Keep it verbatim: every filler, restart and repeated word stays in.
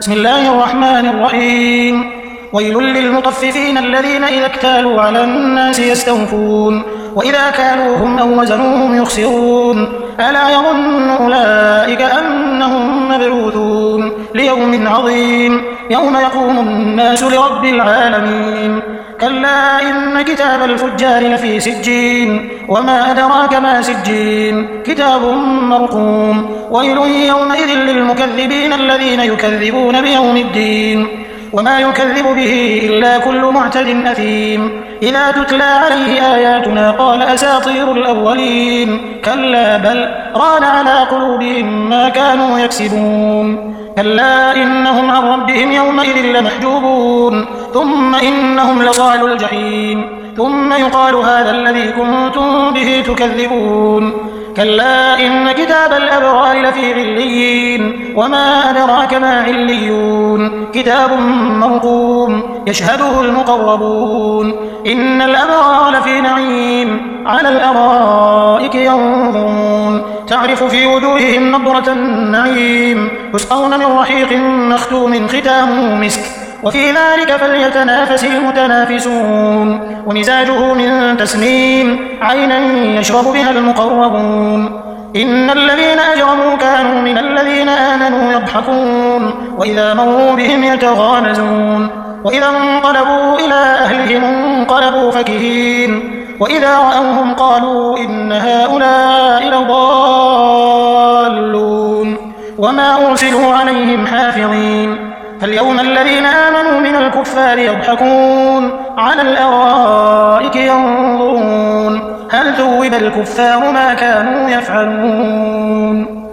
بسم الله الرحمن الرحيم. ويل للمطففين الذين إذا اكتالوا على الناس يستوفون وإذا كالوهم أو وزنوهم يخسرون ألا يظن أولئك أنهم مبعوثون ليوم عظيم يوم يقوم الناس لرب العالمين. كلا إن كتاب الفجار لفي سجين وما أدراك ما سجين كتاب مرقوم. ويل يومئذ للمكذبين الذين يكذبون بيوم الدين وما يكذب به إلا كل معتد أثيم إذا تتلى عليه آياتنا قال أساطير الأولين كلا بل ران على قلوبهم ما كانوا يكسبون. كلا إنهم عن ربهم يومئذ لمحجوبون ثم إنهم لصالو الجحيم ثم يقال هذا الذي كنتم به تكذبون. كلا إن كتاب الأبرار لفي عليين وما أدراك ما عليون كتاب مرقوم يشهده المقربون. إن الأبرار لفي نعيم على الأرائك ينظرون تعرف في وجوههم نضرة النعيم يسقون من رحيق مختوم ختامه مسك وفي ذلك فليتنافس المتنافسون. ومزاجه من تسنيم عينا يشرب بها المقربون. إن الذين أجرموا كانوا من الذين آمنوا يضحكون وإذا مروا بهم يتغامزون وإذا انقلبوا إلى أهلهم انقلبوا فكهين وإذا رأوهم قالوا إن هؤلاء لضالون وما أرسلوا عليهم حافظين. فاليوم الذين آمنوا من الكفار يضحكون على الأرائك ينظرون هل ثوب الكفار ما كانوا يفعلون.